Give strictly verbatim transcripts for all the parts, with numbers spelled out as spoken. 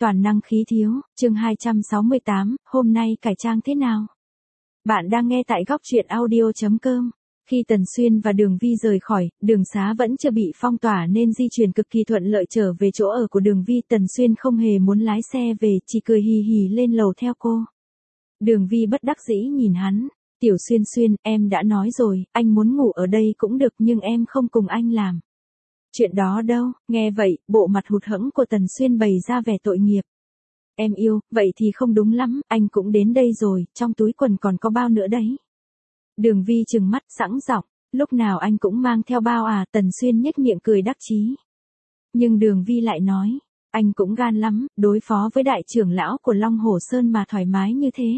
toàn năng khí thiếu, chương hai trăm sáu mươi tám, hôm nay cải trang thế nào? Bạn đang nghe tại góc truyện audio chấm com. Khi Tần Xuyên và Đường Vi rời khỏi, đường xá vẫn chưa bị phong tỏa nên di chuyển cực kỳ thuận lợi trở về chỗ ở của Đường Vi. Tần Xuyên không hề muốn lái xe về, chỉ cười hì hì lên lầu theo cô. Đường Vi bất đắc dĩ nhìn hắn. Tiểu Xuyên Xuyên, em đã nói rồi, anh muốn ngủ ở đây cũng được nhưng em không cùng anh làm. Chuyện đó đâu, nghe vậy, bộ mặt hụt hẫng của Tần Xuyên bày ra vẻ tội nghiệp. Em yêu, vậy thì không đúng lắm, anh cũng đến đây rồi, trong túi quần còn có bao nữa đấy. Đường Vi trừng mắt sẵn giọng, lúc nào anh cũng mang theo bao à? Tần Xuyên nhếch miệng cười đắc chí. Nhưng Đường Vi lại nói, anh cũng gan lắm, đối phó với đại trưởng lão của Long Hổ Sơn mà thoải mái như thế.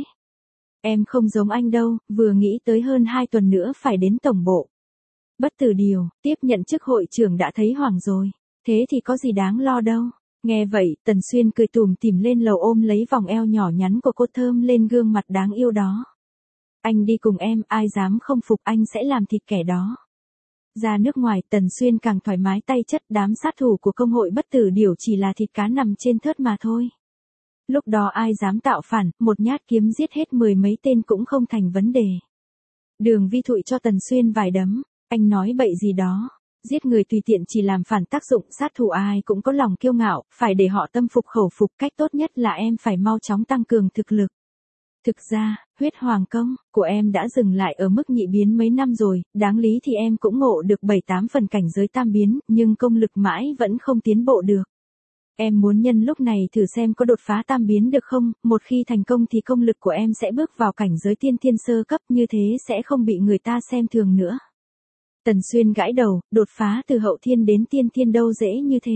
Em không giống anh đâu, vừa nghĩ tới hơn hai tuần nữa phải đến tổng bộ. Bất tử điều, tiếp nhận chức hội trưởng đã thấy hoảng rồi, thế thì có gì đáng lo đâu. Nghe vậy, Tần Xuyên cười tủm tỉm lên lầu ôm lấy vòng eo nhỏ nhắn của cô thơm lên gương mặt đáng yêu đó. Anh đi cùng em, ai dám không phục anh sẽ làm thịt kẻ đó. Ra nước ngoài, Tần Xuyên càng thoải mái tay chất, đám sát thủ của công hội bất tử điểu chỉ là thịt cá nằm trên thớt mà thôi. Lúc đó ai dám tạo phản, một nhát kiếm giết hết mười mấy tên cũng không thành vấn đề. Đường Vi thụi cho Tần Xuyên vài đấm, anh nói bậy gì đó, giết người tùy tiện chỉ làm phản tác dụng, sát thủ ai cũng có lòng kiêu ngạo, phải để họ tâm phục khẩu phục, cách tốt nhất là em phải mau chóng tăng cường thực lực. Thực ra, huyết hoàng công của em đã dừng lại ở mức nhị biến mấy năm rồi, đáng lý thì em cũng ngộ được bảy tám phần cảnh giới tam biến, nhưng công lực mãi vẫn không tiến bộ được. Em muốn nhân lúc này thử xem có đột phá tam biến được không, một khi thành công thì công lực của em sẽ bước vào cảnh giới tiên thiên sơ cấp, như thế sẽ không bị người ta xem thường nữa. Tần Xuyên gãi đầu, đột phá từ hậu thiên đến tiên thiên đâu dễ như thế.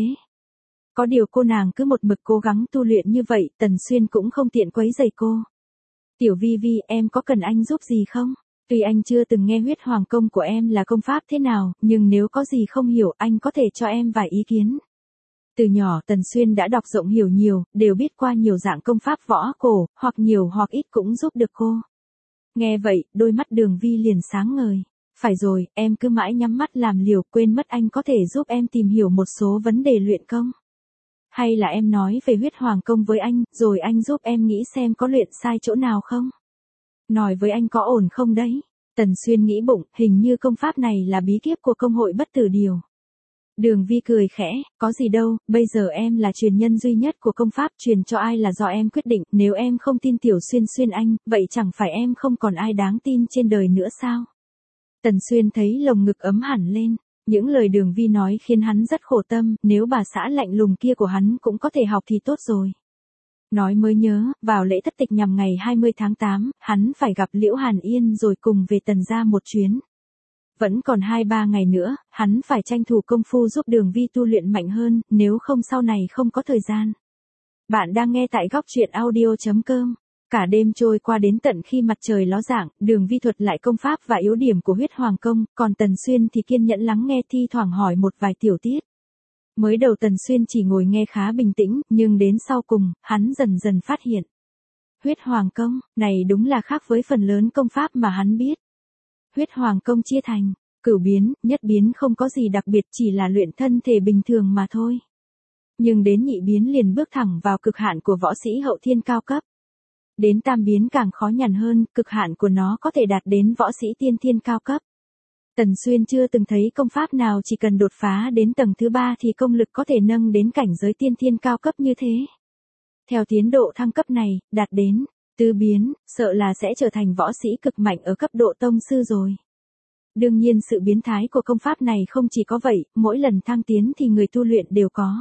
Có điều cô nàng cứ một mực cố gắng tu luyện như vậy, Tần Xuyên cũng không tiện quấy rầy cô. Tiểu Vi Vi, em có cần anh giúp gì không? Tuy anh chưa từng nghe huyết hoàng công của em là công pháp thế nào, nhưng nếu có gì không hiểu anh có thể cho em vài ý kiến. Từ nhỏ Tần Xuyên đã đọc rộng hiểu nhiều, đều biết qua nhiều dạng công pháp võ cổ, hoặc nhiều hoặc ít cũng giúp được cô. Nghe vậy, đôi mắt Đường Vi liền sáng ngời. Phải rồi, em cứ mãi nhắm mắt làm liều, quên mất anh có thể giúp em tìm hiểu một số vấn đề luyện công. Hay là em nói về huyết hoàng công với anh, rồi anh giúp em nghĩ xem có luyện sai chỗ nào không? Nói với anh có ổn không đấy? Tần Xuyên nghĩ bụng, hình như công pháp này là bí kíp của công hội bất tử điều. Đường Vi cười khẽ, có gì đâu, bây giờ em là truyền nhân duy nhất của công pháp, truyền cho ai là do em quyết định, nếu em không tin Tiểu Xuyên Xuyên anh, vậy chẳng phải em không còn ai đáng tin trên đời nữa sao? Tần Xuyên thấy lồng ngực ấm hẳn lên, những lời Đường Vi nói khiến hắn rất khổ tâm, nếu bà xã lạnh lùng kia của hắn cũng có thể học thì tốt rồi. Nói mới nhớ, vào lễ thất tịch nhằm ngày hai mươi tháng tám, hắn phải gặp Liễu Hàn Yên rồi cùng về Tần gia một chuyến. Vẫn còn hai ba ngày nữa, hắn phải tranh thủ công phu giúp Đường Vi tu luyện mạnh hơn, nếu không sau này không có thời gian. Bạn đang nghe tại góc truyện audio chấm com. Cả đêm trôi qua đến tận khi mặt trời ló dạng, Đường Vi thuật lại công pháp và yếu điểm của huyết hoàng công, còn Tần Xuyên thì kiên nhẫn lắng nghe, thi thoảng hỏi một vài tiểu tiết. Mới đầu Tần Xuyên chỉ ngồi nghe khá bình tĩnh, nhưng đến sau cùng, hắn dần dần phát hiện. Huyết hoàng công, này đúng là khác với phần lớn công pháp mà hắn biết. Huyết hoàng công chia thành, cửu biến, nhất biến không có gì đặc biệt, chỉ là luyện thân thể bình thường mà thôi. Nhưng đến nhị biến liền bước thẳng vào cực hạn của võ sĩ hậu thiên cao cấp. Đến tam biến càng khó nhằn hơn, cực hạn của nó có thể đạt đến võ sĩ tiên thiên cao cấp. Tần Xuyên chưa từng thấy công pháp nào chỉ cần đột phá đến tầng thứ ba thì công lực có thể nâng đến cảnh giới tiên thiên cao cấp như thế. Theo tiến độ thăng cấp này, đạt đến tứ biến, sợ là sẽ trở thành võ sĩ cực mạnh ở cấp độ tông sư rồi. Đương nhiên sự biến thái của công pháp này không chỉ có vậy, mỗi lần thăng tiến thì người tu luyện đều có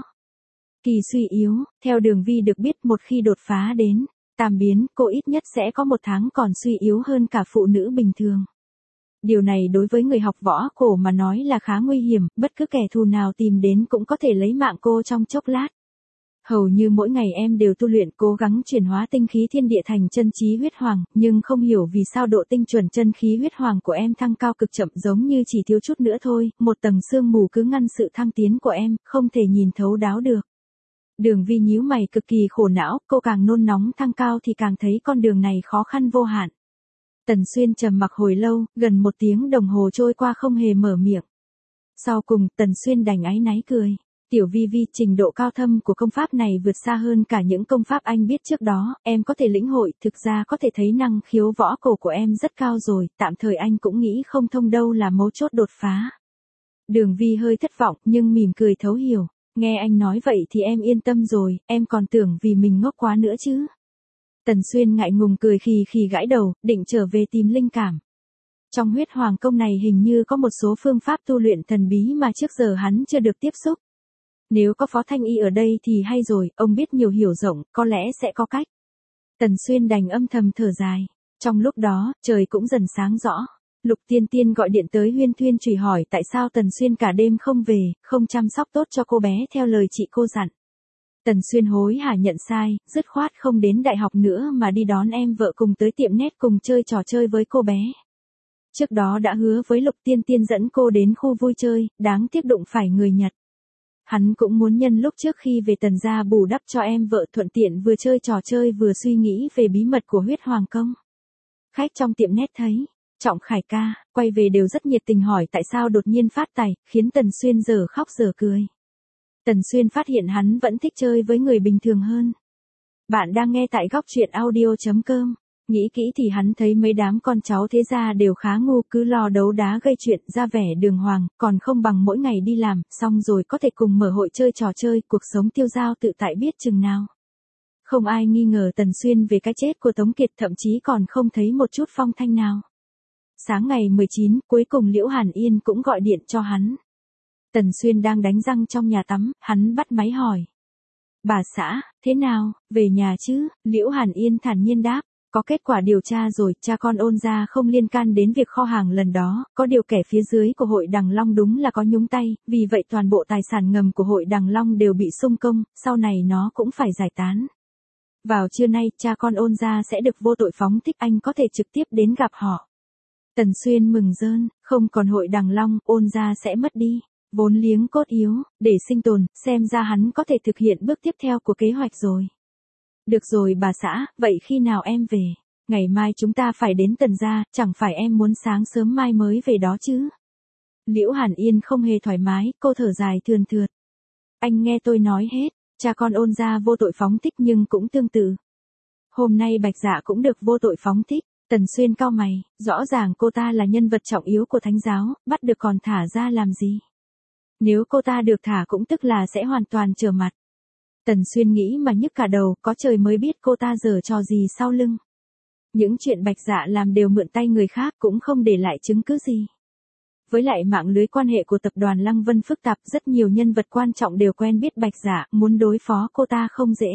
kỳ suy yếu, theo Đường Vi được biết một khi đột phá đến tam biến, cô ít nhất sẽ có một tháng còn suy yếu hơn cả phụ nữ bình thường. Điều này đối với người học võ cổ mà nói là khá nguy hiểm, bất cứ kẻ thù nào tìm đến cũng có thể lấy mạng cô trong chốc lát. Hầu như mỗi ngày em đều tu luyện cố gắng chuyển hóa tinh khí thiên địa thành chân chí huyết hoàng, nhưng không hiểu vì sao độ tinh chuẩn chân khí huyết hoàng của em thăng cao cực chậm, giống như chỉ thiếu chút nữa thôi, một tầng sương mù cứ ngăn sự thăng tiến của em, không thể nhìn thấu đáo được. Đường Vi nhíu mày cực kỳ khổ não, cô càng nôn nóng thăng cao thì càng thấy con đường này khó khăn vô hạn. Tần Xuyên trầm mặc hồi lâu, gần một tiếng đồng hồ trôi qua không hề mở miệng. Sau cùng, Tần Xuyên đành áy náy cười. Tiểu Vi Vi, trình độ cao thâm của công pháp này vượt xa hơn cả những công pháp anh biết trước đó, em có thể lĩnh hội, thực ra có thể thấy năng khiếu võ cổ của em rất cao rồi, tạm thời anh cũng nghĩ không thông đâu là mấu chốt đột phá. Đường Vi hơi thất vọng nhưng mỉm cười thấu hiểu, nghe anh nói vậy thì em yên tâm rồi, em còn tưởng vì mình ngốc quá nữa chứ. Tần Xuyên ngại ngùng cười khì khì gãi đầu, định trở về tìm linh cảm. Trong huyết hoàng công này hình như có một số phương pháp tu luyện thần bí mà trước giờ hắn chưa được tiếp xúc. Nếu có Phó Thanh Y ở đây thì hay rồi, ông biết nhiều hiểu rộng, có lẽ sẽ có cách. Tần Xuyên đành âm thầm thở dài. Trong lúc đó, trời cũng dần sáng rõ. Lục Tiên Tiên gọi điện tới Huyên Thuyên Trùy hỏi tại sao Tần Xuyên cả đêm không về, không chăm sóc tốt cho cô bé theo lời chị cô dặn. Tần Xuyên hối hả nhận sai, dứt khoát không đến đại học nữa mà đi đón em vợ cùng tới tiệm net cùng chơi trò chơi với cô bé. Trước đó đã hứa với Lục Tiên Tiên dẫn cô đến khu vui chơi, đáng tiếc đụng phải người Nhật. Hắn cũng muốn nhân lúc trước khi về Tần gia bù đắp cho em vợ, thuận tiện vừa chơi trò chơi vừa suy nghĩ về bí mật của huyết hoàng công. Khách trong tiệm net thấy Trọng Khải ca quay về đều rất nhiệt tình hỏi tại sao đột nhiên phát tài, khiến Tần Xuyên giờ khóc giờ cười. Tần Xuyên phát hiện hắn vẫn thích chơi với người bình thường hơn. Bạn đang nghe tại góc truyện audio chấm com. Nghĩ kỹ thì hắn thấy mấy đám con cháu thế gia đều khá ngu, cứ lo đấu đá gây chuyện ra vẻ đường hoàng, còn không bằng mỗi ngày đi làm, xong rồi có thể cùng mở hội chơi trò chơi, cuộc sống tiêu dao tự tại biết chừng nào. Không ai nghi ngờ Tần Xuyên về cái chết của Tống Kiệt, thậm chí còn không thấy một chút phong thanh nào. Sáng ngày mười chín, cuối cùng Liễu Hàn Yên cũng gọi điện cho hắn. Tần Xuyên đang đánh răng trong nhà tắm, hắn bắt máy hỏi. Bà xã, thế nào, về nhà chứ? Liễu Hàn Yên thản nhiên đáp. Có kết quả điều tra rồi, cha con Ôn gia không liên can đến việc kho hàng lần đó, có điều kẻ phía dưới của hội Đằng Long đúng là có nhúng tay, vì vậy toàn bộ tài sản ngầm của hội Đằng Long đều bị xung công, sau này nó cũng phải giải tán. Vào trưa nay, cha con Ôn gia sẽ được vô tội phóng thích, anh có thể trực tiếp đến gặp họ. Tần Xuyên mừng rơn, không còn hội Đằng Long, Ôn gia sẽ mất đi vốn liếng cốt yếu, để sinh tồn, xem ra hắn có thể thực hiện bước tiếp theo của kế hoạch rồi. Được rồi bà xã, vậy khi nào em về? Ngày mai chúng ta phải đến Tần gia, chẳng phải em muốn sáng sớm mai mới về đó chứ? Liễu Hàn Yên không hề thoải mái, cô thở dài thườn thượt. Anh nghe tôi nói hết, cha con Ôn gia vô tội phóng thích nhưng cũng tương tự. Hôm nay Bạch Dạ cũng được vô tội phóng thích. Tần Xuyên cau mày, rõ ràng cô ta là nhân vật trọng yếu của Thánh giáo, bắt được còn thả ra làm gì? Nếu cô ta được thả cũng tức là sẽ hoàn toàn trở mặt. Tần Xuyên nghĩ mà nhức cả đầu, có trời mới biết cô ta giở trò gì sau lưng. Những chuyện Bạch Dạ làm đều mượn tay người khác, cũng không để lại chứng cứ gì. Với lại mạng lưới quan hệ của tập đoàn Lăng Vân phức tạp, rất nhiều nhân vật quan trọng đều quen biết Bạch Dạ, muốn đối phó cô ta không dễ.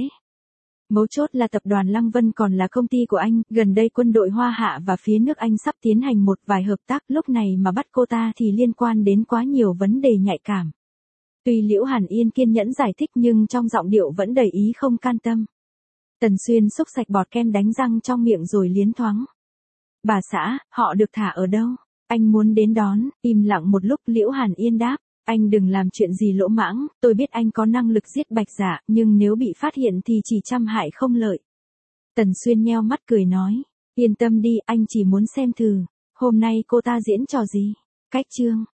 Mấu chốt là tập đoàn Lăng Vân còn là công ty của anh, gần đây quân đội Hoa Hạ và phía nước Anh sắp tiến hành một vài hợp tác, lúc này mà bắt cô ta thì liên quan đến quá nhiều vấn đề nhạy cảm. Tuy Liễu Hàn Yên kiên nhẫn giải thích nhưng trong giọng điệu vẫn đầy ý không can tâm. Tần Xuyên xúc sạch bọt kem đánh răng trong miệng rồi liến thoáng. Bà xã, họ được thả ở đâu? Anh muốn đến đón. Im lặng một lúc, Liễu Hàn Yên đáp. Anh đừng làm chuyện gì lỗ mãng, tôi biết anh có năng lực giết Bạch Dạ, nhưng nếu bị phát hiện thì chỉ trăm hại không lợi. Tần Xuyên nheo mắt cười nói. Yên tâm đi, anh chỉ muốn xem thử. Hôm nay cô ta diễn trò gì? Cách chương.